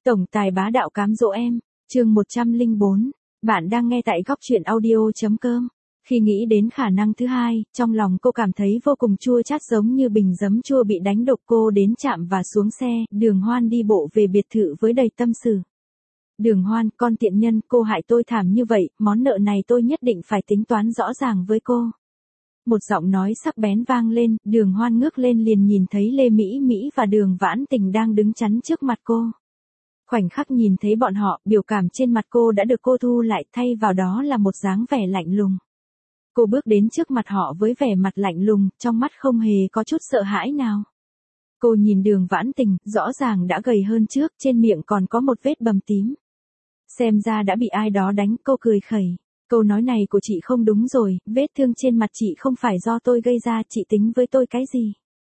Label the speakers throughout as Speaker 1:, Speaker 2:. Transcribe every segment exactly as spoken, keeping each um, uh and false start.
Speaker 1: Tổng tài bá đạo cám dỗ em, chương một trăm lẻ bốn. Bạn đang nghe tại góc truyện audio.com. Khi nghĩ đến khả năng thứ hai, trong lòng cô cảm thấy vô cùng chua chát, giống như bình giấm chua bị đánh độc. Cô đến trạm và xuống xe, Đường Hoan đi bộ về biệt thự với đầy tâm sự. Đường Hoan, con tiện nhân, cô hại tôi thảm như vậy, món nợ này tôi nhất định phải tính toán rõ ràng với cô. Một giọng nói sắc bén vang lên, Đường Hoan ngước lên liền nhìn thấy Lê Mỹ Mỹ và Đường Vãn Tình đang đứng chắn trước mặt cô. Khoảnh khắc nhìn thấy bọn họ, biểu cảm trên mặt cô đã được cô thu lại, thay vào đó là một dáng vẻ lạnh lùng. Cô bước đến trước mặt họ với vẻ mặt lạnh lùng, trong mắt không hề có chút sợ hãi nào. Cô nhìn Đường Vãn Tình, rõ ràng đã gầy hơn trước, trên miệng còn có một vết bầm tím. Xem ra đã bị ai đó đánh, cô cười khẩy. Câu nói này của chị không đúng rồi, vết thương trên mặt chị không phải do tôi gây ra, chị tính với tôi cái gì?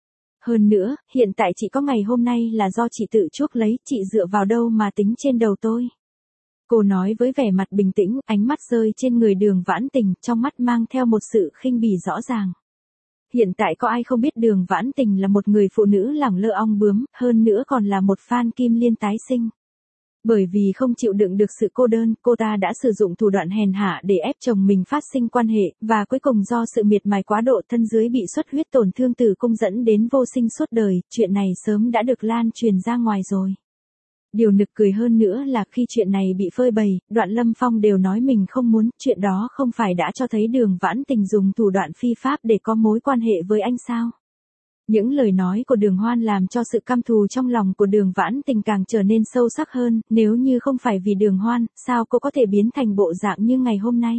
Speaker 1: Hơn nữa, hiện tại chị có ngày hôm nay là do chị tự chuốc lấy, chị dựa vào đâu mà tính trên đầu tôi? Cô nói với vẻ mặt bình tĩnh, ánh mắt rơi trên người Đường Vãn Tình, trong mắt mang theo một sự khinh bỉ rõ ràng. Hiện tại có ai không biết Đường Vãn Tình là một người phụ nữ lẳng lơ ong bướm, hơn nữa còn là một fan Kim Liên tái sinh. Bởi vì không chịu đựng được sự cô đơn, cô ta đã sử dụng thủ đoạn hèn hạ để ép chồng mình phát sinh quan hệ, và cuối cùng do sự miệt mài quá độ, thân dưới bị xuất huyết tổn thương tử cung dẫn đến vô sinh suốt đời. Chuyện này sớm đã được lan truyền ra ngoài rồi. Điều nực cười hơn nữa là khi chuyện này bị phơi bày, Đoạn Lâm Phong đều nói mình không muốn, chuyện đó không phải đã cho thấy Đường Vãn Tình dùng thủ đoạn phi pháp để có mối quan hệ với anh sao? Những lời nói của Đường Hoan làm cho sự căm thù trong lòng của Đường Vãn Tình càng trở nên sâu sắc hơn, nếu như không phải vì Đường Hoan, sao cô có thể biến thành bộ dạng như ngày hôm nay?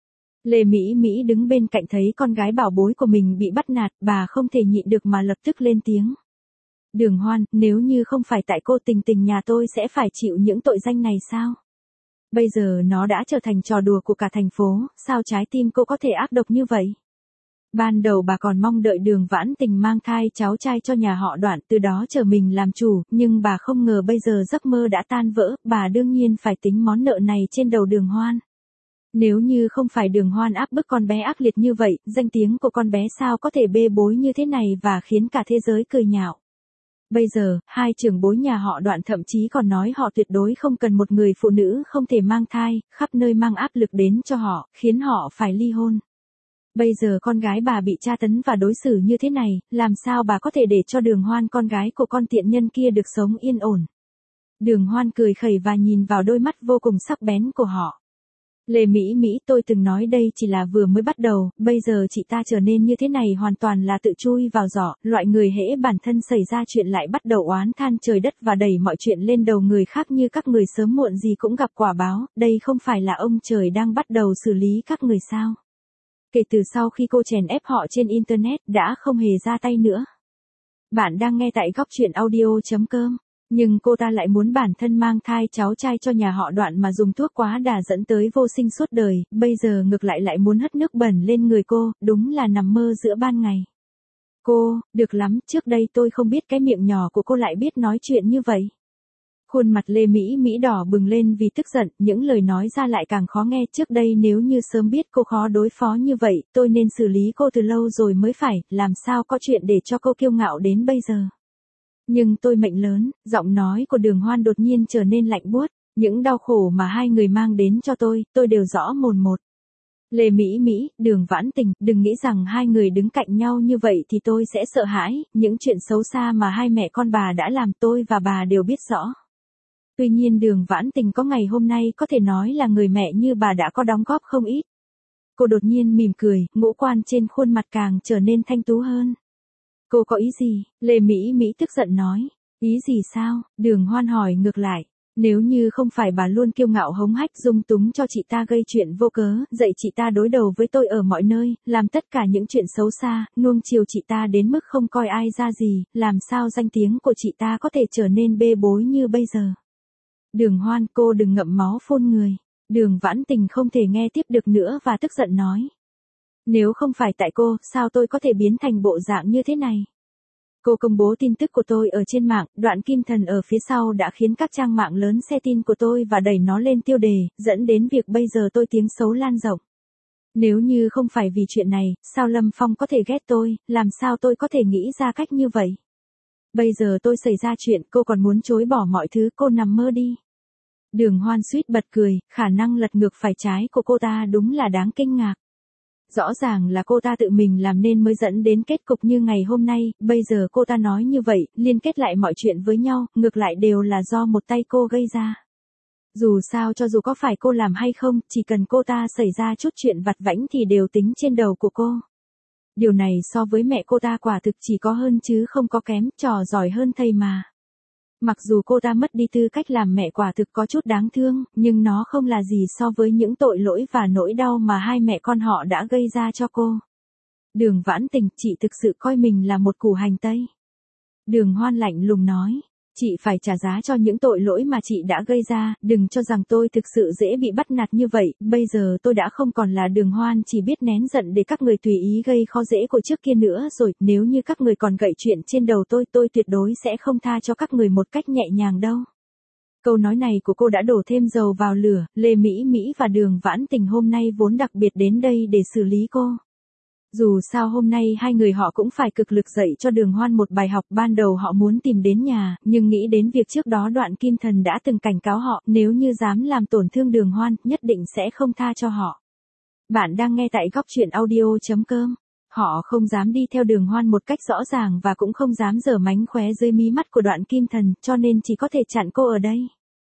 Speaker 1: Lê Mỹ Mỹ đứng bên cạnh thấy con gái bảo bối của mình bị bắt nạt, bà không thể nhịn được mà lập tức lên tiếng. Đường Hoan, nếu như không phải tại cô, Tình Tình nhà tôi sẽ phải chịu những tội danh này sao? Bây giờ nó đã trở thành trò đùa của cả thành phố, sao trái tim cô có thể ác độc như vậy? Ban đầu bà còn mong đợi Đường Vãn Tình mang thai cháu trai cho nhà họ Đoạn, từ đó chờ mình làm chủ, nhưng bà không ngờ bây giờ giấc mơ đã tan vỡ, bà đương nhiên phải tính món nợ này trên đầu Đường Hoan. Nếu như không phải Đường Hoan áp bức con bé ác liệt như vậy, danh tiếng của con bé sao có thể bê bối như thế này và khiến cả thế giới cười nhạo. Bây giờ, hai trưởng bối nhà họ Đoạn thậm chí còn nói họ tuyệt đối không cần một người phụ nữ không thể mang thai, khắp nơi mang áp lực đến cho họ, khiến họ phải ly hôn. Bây giờ con gái bà bị tra tấn và đối xử như thế này, làm sao bà có thể để cho Đường Hoan, con gái của con tiện nhân kia, được sống yên ổn? Đường Hoan cười khẩy và nhìn vào đôi mắt vô cùng sắc bén của họ. Lê Mỹ Mỹ, tôi từng nói đây chỉ là vừa mới bắt đầu, bây giờ chị ta trở nên như thế này hoàn toàn là tự chui vào giỏ, loại người hễ bản thân xảy ra chuyện lại bắt đầu oán than trời đất và đẩy mọi chuyện lên đầu người khác như các người sớm muộn gì cũng gặp quả báo, đây không phải là ông trời đang bắt đầu xử lý các người sao? Kể từ sau khi cô chèn ép họ trên Internet, đã không hề ra tay nữa. Bạn đang nghe tại góc truyện audio.com. Nhưng cô ta lại muốn bản thân mang thai cháu trai cho nhà họ Đoạn mà dùng thuốc quá đà dẫn tới vô sinh suốt đời, bây giờ ngược lại lại muốn hất nước bẩn lên người cô, đúng là nằm mơ giữa ban ngày. Cô, được lắm, trước đây tôi không biết cái miệng nhỏ của cô lại biết nói chuyện như vậy. Khuôn mặt Lê Mỹ Mỹ đỏ bừng lên vì tức giận, những lời nói ra lại càng khó nghe. Trước đây nếu như sớm biết cô khó đối phó như vậy, tôi nên xử lý cô từ lâu rồi mới phải, làm sao có chuyện để cho cô kiêu ngạo đến bây giờ. Nhưng tôi mệnh lớn, giọng nói của Đường Hoan đột nhiên trở nên lạnh buốt, những đau khổ mà hai người mang đến cho tôi, tôi đều rõ mồn một. Lê Mỹ Mỹ, Đường Vãn Tình, đừng nghĩ rằng hai người đứng cạnh nhau như vậy thì tôi sẽ sợ hãi, những chuyện xấu xa mà hai mẹ con bà đã làm tôi và bà đều biết rõ. Tuy nhiên Đường Vãn Tình có ngày hôm nay có thể nói là người mẹ như bà đã có đóng góp không ít. Cô đột nhiên mỉm cười, ngũ quan trên khuôn mặt càng trở nên thanh tú hơn. Cô có ý gì? Lê Mỹ Mỹ tức giận nói. Ý gì sao? Đường Hoan hỏi ngược lại. Nếu như không phải bà luôn kiêu ngạo hống hách dung túng cho chị ta gây chuyện vô cớ, dạy chị ta đối đầu với tôi ở mọi nơi, làm tất cả những chuyện xấu xa, nuông chiều chị ta đến mức không coi ai ra gì, làm sao danh tiếng của chị ta có thể trở nên bê bối như bây giờ? Đường Hoan, cô đừng ngậm máu phun người. Đường Vãn Tình không thể nghe tiếp được nữa và tức giận nói. Nếu không phải tại cô, sao tôi có thể biến thành bộ dạng như thế này? Cô công bố tin tức của tôi ở trên mạng, Đoạn Kim Thần ở phía sau đã khiến các trang mạng lớn xe tin của tôi và đẩy nó lên tiêu đề, dẫn đến việc bây giờ tôi tiếng xấu lan rộng. Nếu như không phải vì chuyện này, sao Lâm Phong có thể ghét tôi, làm sao tôi có thể nghĩ ra cách như vậy? Bây giờ tôi xảy ra chuyện, cô còn muốn chối bỏ mọi thứ, cô nằm mơ đi. Đường Hoan suýt bật cười, khả năng lật ngược phải trái của cô ta đúng là đáng kinh ngạc. Rõ ràng là cô ta tự mình làm nên mới dẫn đến kết cục như ngày hôm nay, bây giờ cô ta nói như vậy, liên kết lại mọi chuyện với nhau, ngược lại đều là do một tay cô gây ra. Dù sao cho dù có phải cô làm hay không, chỉ cần cô ta xảy ra chút chuyện vặt vãnh thì đều tính trên đầu của cô. Điều này so với mẹ cô ta quả thực chỉ có hơn chứ không có kém, trò giỏi hơn thầy mà. Mặc dù cô ta mất đi tư cách làm mẹ quả thực có chút đáng thương, nhưng nó không là gì so với những tội lỗi và nỗi đau mà hai mẹ con họ đã gây ra cho cô. Đường Vãn Tình, chị thực sự coi mình là một củ hành tây. Đường Hoan lạnh lùng nói, chị phải trả giá cho những tội lỗi mà chị đã gây ra, đừng cho rằng tôi thực sự dễ bị bắt nạt như vậy, bây giờ tôi đã không còn là Đường Hoan chỉ biết nén giận để các người tùy ý gây khó dễ của trước kia nữa rồi, nếu như các người còn gậy chuyện trên đầu tôi, tôi tuyệt đối sẽ không tha cho các người một cách nhẹ nhàng đâu. Câu nói này của cô đã đổ thêm dầu vào lửa, Lê Mỹ Mỹ và Đường Vãn Tình hôm nay vốn đặc biệt đến đây để xử lý cô. Dù sao hôm nay hai người họ cũng phải cực lực dạy cho Đường Hoan một bài học, ban đầu họ muốn tìm đến nhà, nhưng nghĩ đến việc trước đó Đoạn Kim Thần đã từng cảnh cáo họ, nếu như dám làm tổn thương Đường Hoan, nhất định sẽ không tha cho họ. Bạn đang nghe tại góc truyện audio chấm com. Họ không dám đi theo Đường Hoan một cách rõ ràng và cũng không dám giở mánh khóe dưới mí mắt của Đoạn Kim Thần, cho nên chỉ có thể chặn cô ở đây.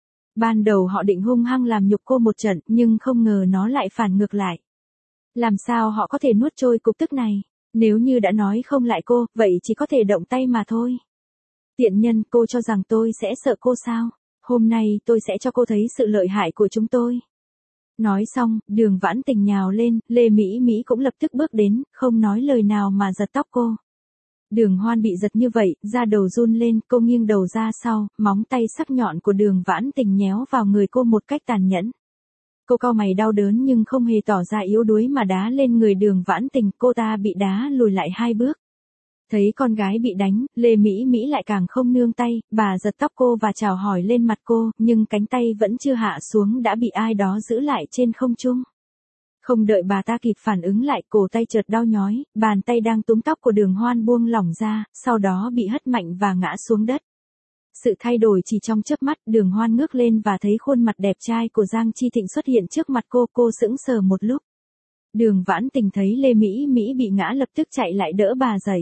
Speaker 1: Ban đầu họ định hung hăng làm nhục cô một trận, nhưng không ngờ nó lại phản ngược lại. Làm sao họ có thể nuốt trôi cục tức này? Nếu như đã nói không lại cô, vậy chỉ có thể động tay mà thôi. Tiện nhân, cô cho rằng tôi sẽ sợ cô sao? Hôm nay tôi sẽ cho cô thấy sự lợi hại của chúng tôi. Nói xong, Đường Vãn Tình nhào lên, Lê Mỹ Mỹ cũng lập tức bước đến, không nói lời nào mà giật tóc cô. Đường Hoan bị giật như vậy, da đầu run lên, cô nghiêng đầu ra sau, móng tay sắc nhọn của Đường Vãn Tình nhéo vào người cô một cách tàn nhẫn. Cô cau mày đau đớn nhưng không hề tỏ ra yếu đuối mà đá lên người Đường Vãn Tình, cô ta bị đá lùi lại hai bước. Thấy con gái bị đánh, Lê Mỹ Mỹ lại càng không nương tay, bà giật tóc cô và chào hỏi lên mặt cô, nhưng cánh tay vẫn chưa hạ xuống đã bị ai đó giữ lại trên không trung. Không đợi bà ta kịp phản ứng lại, cổ tay chợt đau nhói, bàn tay đang túm tóc của Đường Hoan buông lỏng ra, sau đó bị hất mạnh và ngã xuống đất. Sự thay đổi chỉ trong chớp mắt, Đường Hoan ngước lên và thấy khuôn mặt đẹp trai của Giang Chi Thịnh xuất hiện trước mặt cô, cô sững sờ một lúc. Đường Vãn Tình thấy Lê Mỹ Mỹ bị ngã lập tức chạy lại đỡ bà dậy.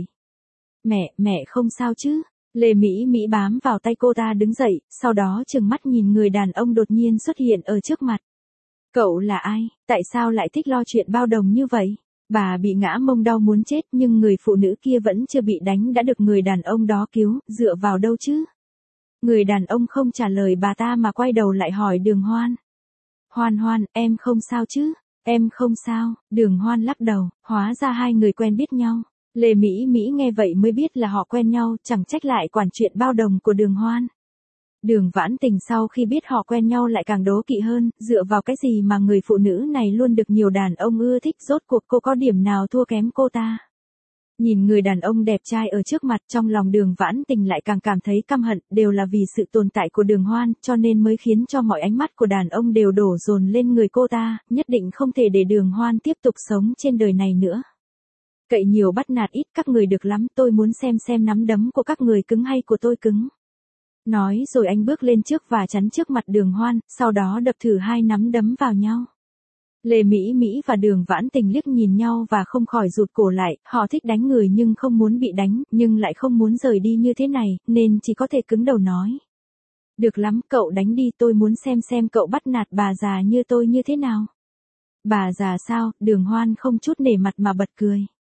Speaker 1: Mẹ, mẹ không sao chứ? Lê Mỹ Mỹ bám vào tay cô ta đứng dậy, sau đó trừng mắt nhìn người đàn ông đột nhiên xuất hiện ở trước mặt. Cậu là ai? Tại sao lại thích lo chuyện bao đồng như vậy? Bà bị ngã mông đau muốn chết nhưng người phụ nữ kia vẫn chưa bị đánh đã được người đàn ông đó cứu, dựa vào đâu chứ? Người đàn ông không trả lời bà ta mà quay đầu lại hỏi Đường Hoan. Hoan Hoan, em không sao chứ? Em không sao, Đường Hoan lắc đầu, hóa ra hai người quen biết nhau. Lê Mỹ Mỹ nghe vậy mới biết là họ quen nhau, chẳng trách lại quản chuyện bao đồng của Đường Hoan. Đường Vãn Tình sau khi biết họ quen nhau lại càng đố kỵ hơn, dựa vào cái gì mà người phụ nữ này luôn được nhiều đàn ông ưa thích, rốt cuộc cô có điểm nào thua kém cô ta. Nhìn người đàn ông đẹp trai ở trước mặt, trong lòng Đường Vãn Tình lại càng cảm thấy căm hận, đều là vì sự tồn tại của Đường Hoan, cho nên mới khiến cho mọi ánh mắt của đàn ông đều đổ dồn lên người cô ta, nhất định không thể để Đường Hoan tiếp tục sống trên đời này nữa. Cậy nhiều bắt nạt ít, các người được lắm, tôi muốn xem xem nắm đấm của các người cứng hay của tôi cứng. Nói rồi anh bước lên trước và chắn trước mặt Đường Hoan, sau đó đập thử hai nắm đấm vào nhau. Lê Mỹ Mỹ và Đường Vãn Tình liếc nhìn nhau và không khỏi rụt cổ lại, họ thích đánh người nhưng không muốn bị đánh, nhưng lại không muốn rời đi như thế này, nên chỉ có thể cứng đầu nói. Được lắm, cậu đánh đi, tôi muốn xem xem cậu bắt nạt bà già như tôi như thế nào. Bà già sao? Đường Hoan không chút nể mặt mà bật cười.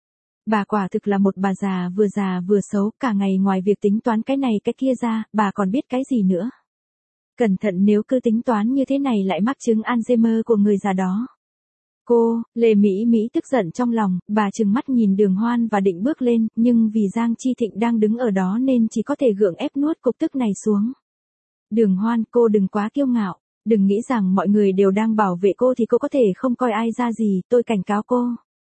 Speaker 1: Bà quả thực là một bà già vừa già vừa xấu, cả ngày ngoài việc tính toán cái này cái kia ra, bà còn biết cái gì nữa. Cẩn thận nếu cứ tính toán như thế này lại mắc chứng Alzheimer của người già đó. Cô, Lê Mỹ Mỹ tức giận trong lòng, bà trừng mắt nhìn Đường Hoan và định bước lên, nhưng vì Giang Chi Thịnh đang đứng ở đó nên chỉ có thể gượng ép nuốt cục tức này xuống. Đường Hoan, cô đừng quá kiêu ngạo, đừng nghĩ rằng mọi người đều đang bảo vệ cô thì cô có thể không coi ai ra gì, tôi cảnh cáo cô.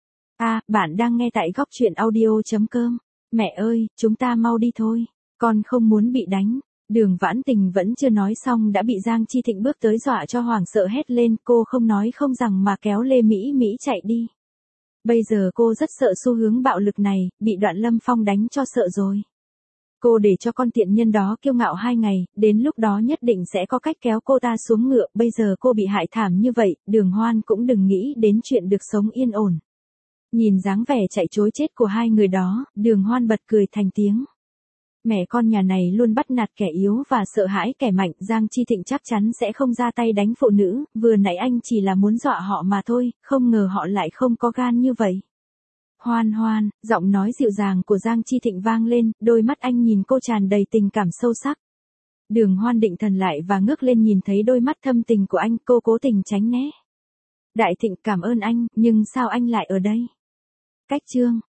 Speaker 1: À, bạn đang nghe tại góc truyện audio chấm com. Mẹ ơi, chúng ta mau đi thôi, con không muốn bị đánh. Đường Vãn Tình vẫn chưa nói xong đã bị Giang Chi Thịnh bước tới dọa cho hoảng sợ hét lên, cô không nói không rằng mà kéo Lê Mỹ Mỹ chạy đi. Bây giờ cô rất sợ xu hướng bạo lực này, bị Đoạn Lâm Phong đánh cho sợ rồi. Cô để cho con tiện nhân đó kiêu ngạo hai ngày, đến lúc đó nhất định sẽ có cách kéo cô ta xuống ngựa, bây giờ cô bị hại thảm như vậy, Đường Hoan cũng đừng nghĩ đến chuyện được sống yên ổn. Nhìn dáng vẻ chạy trối chết của hai người đó, Đường Hoan bật cười thành tiếng. Mẹ con nhà này luôn bắt nạt kẻ yếu và sợ hãi kẻ mạnh, Giang Chi Thịnh chắc chắn sẽ không ra tay đánh phụ nữ, vừa nãy anh chỉ là muốn dọa họ mà thôi, không ngờ họ lại không có gan như vậy. Hoan Hoan, giọng nói dịu dàng của Giang Chi Thịnh vang lên, đôi mắt anh nhìn cô tràn đầy tình cảm sâu sắc. Đường Hoan định thần lại và ngước lên nhìn thấy đôi mắt thâm tình của anh, cô cố tình tránh né. Đại Thịnh, cảm ơn anh, nhưng sao anh lại ở đây? Cách chương